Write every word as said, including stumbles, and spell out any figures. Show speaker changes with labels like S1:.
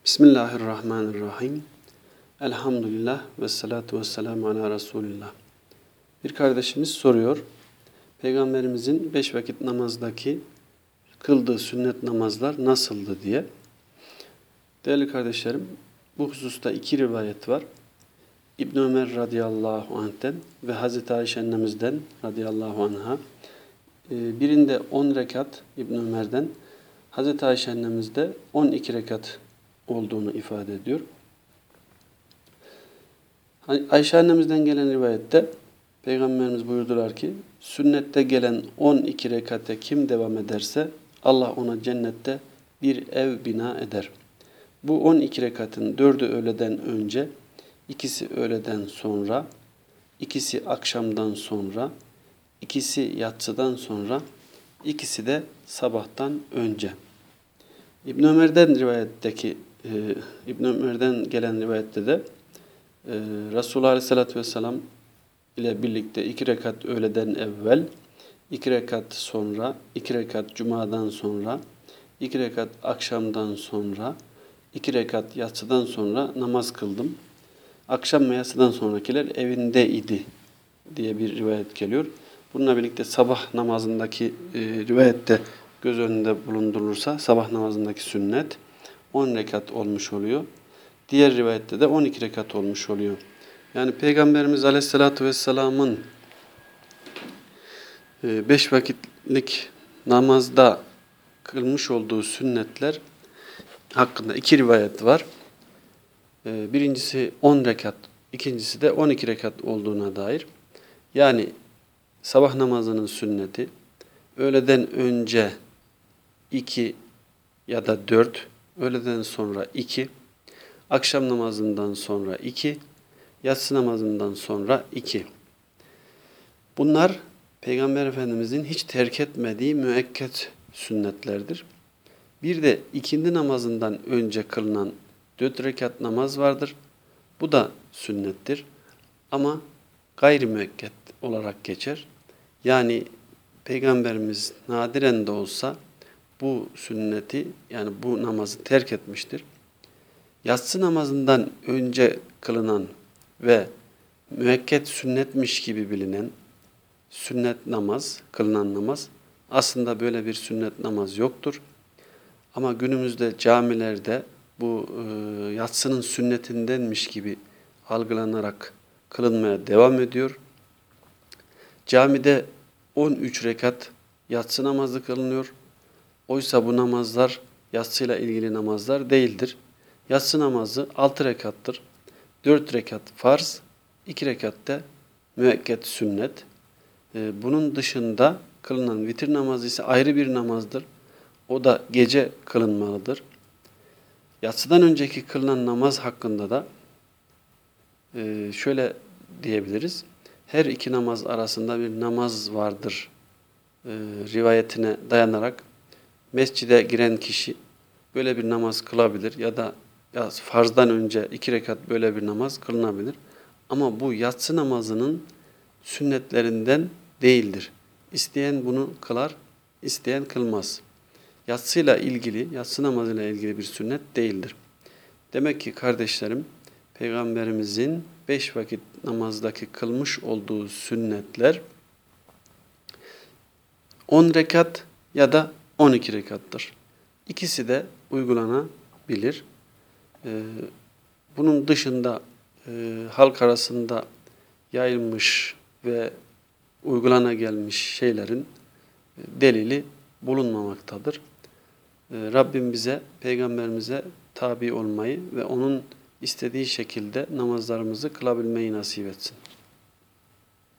S1: Bismillahirrahmanirrahim. Elhamdülillah ve salatu ve selamu ala Resulillah. Bir kardeşimiz soruyor. Peygamberimizin beş vakit namazdaki kıldığı sünnet namazlar nasıldı diye. Değerli kardeşlerim, bu hususta iki rivayet var. İbn Ömer radıyallahu anh'ten ve Hazreti Ayşe annemizden radıyallahu anha. Birinde on rekat İbn Ömer'den, Hazreti Ayşe annemizde on iki rekat olduğunu ifade ediyor. Ayşe annemizden gelen rivayette Peygamberimiz buyurdular ki, sünnette gelen on iki rekate kim devam ederse Allah ona cennette bir ev bina eder. Bu on iki rekatın dördü öğleden önce, ikisi öğleden sonra, ikisi akşamdan sonra, ikisi yatsıdan sonra, ikisi de sabahtan önce. İbn Ömer'den rivayetteki e, İbn Ömer'den gelen rivayette de e, Resulullah Aleyhisselatü Vesselam ile birlikte iki rekat öğleden evvel, iki rekat sonra, iki rekat cumadan sonra, iki rekat akşamdan sonra, iki rekat yatsıdan sonra namaz kıldım. Akşam ve yatsıdan sonrakiler evinde idi diye bir rivayet geliyor. Bununla birlikte sabah namazındaki e, rivayette göz önünde bulundurulursa sabah namazındaki sünnet on rekat olmuş oluyor. Diğer rivayette de on iki rekat olmuş oluyor. Yani Peygamberimiz Aleyhisselatü Vesselam'ın beş vakitlik namazda kılmış olduğu sünnetler hakkında iki rivayet var. Birincisi on rekat, ikincisi de on iki rekat olduğuna dair. Yani sabah namazının sünneti öğleden önce iki ya da dört, öğleden sonra iki, akşam namazından sonra iki, yatsı namazından sonra iki. Bunlar Peygamber Efendimizin hiç terk etmediği müekket sünnetlerdir. Bir de ikindi namazından önce kılınan dört rekat namaz vardır. Bu da sünnettir. Ama gayri müekket olarak geçer. Yani Peygamberimiz nadiren de olsa bu sünneti, yani bu namazı terk etmiştir. Yatsı namazından önce kılınan ve müekket sünnetmiş gibi bilinen sünnet namaz, kılınan namaz, aslında böyle bir sünnet namaz yoktur. Ama günümüzde camilerde bu e, yatsının sünnetindenmiş gibi algılanarak kılınmaya devam ediyor. Camide on üç rekat yatsı namazı kılınıyor. Oysa bu namazlar yatsıyla ilgili namazlar değildir. Yatsı namazı altı rekattır. dört rekat farz, iki rekat da müekket sünnet. Bunun dışında kılınan vitir namazı ise ayrı bir namazdır. O da gece kılınmalıdır. Yatsıdan önceki kılınan namaz hakkında da şöyle diyebiliriz. Her iki namaz arasında bir namaz vardır rivayetine dayanarak mescide giren kişi böyle bir namaz kılabilir ya da ya farzdan önce iki rekat böyle bir namaz kılınabilir. Ama bu yatsı namazının sünnetlerinden değildir. İsteyen bunu kılar, isteyen kılmaz. Yatsıyla ilgili, yatsı namazıyla ilgili bir sünnet değildir. Demek ki kardeşlerim, Peygamberimizin beş vakit namazdaki kılmış olduğu sünnetler on rekat ya da on iki rekattır. İkisi de uygulanabilir. Bunun dışında halk arasında yayılmış ve uygulana gelmiş şeylerin delili bulunmamaktadır. Rabbim bize, Peygamberimize tabi olmayı ve onun istediği şekilde namazlarımızı kılabilmeyi nasip etsin.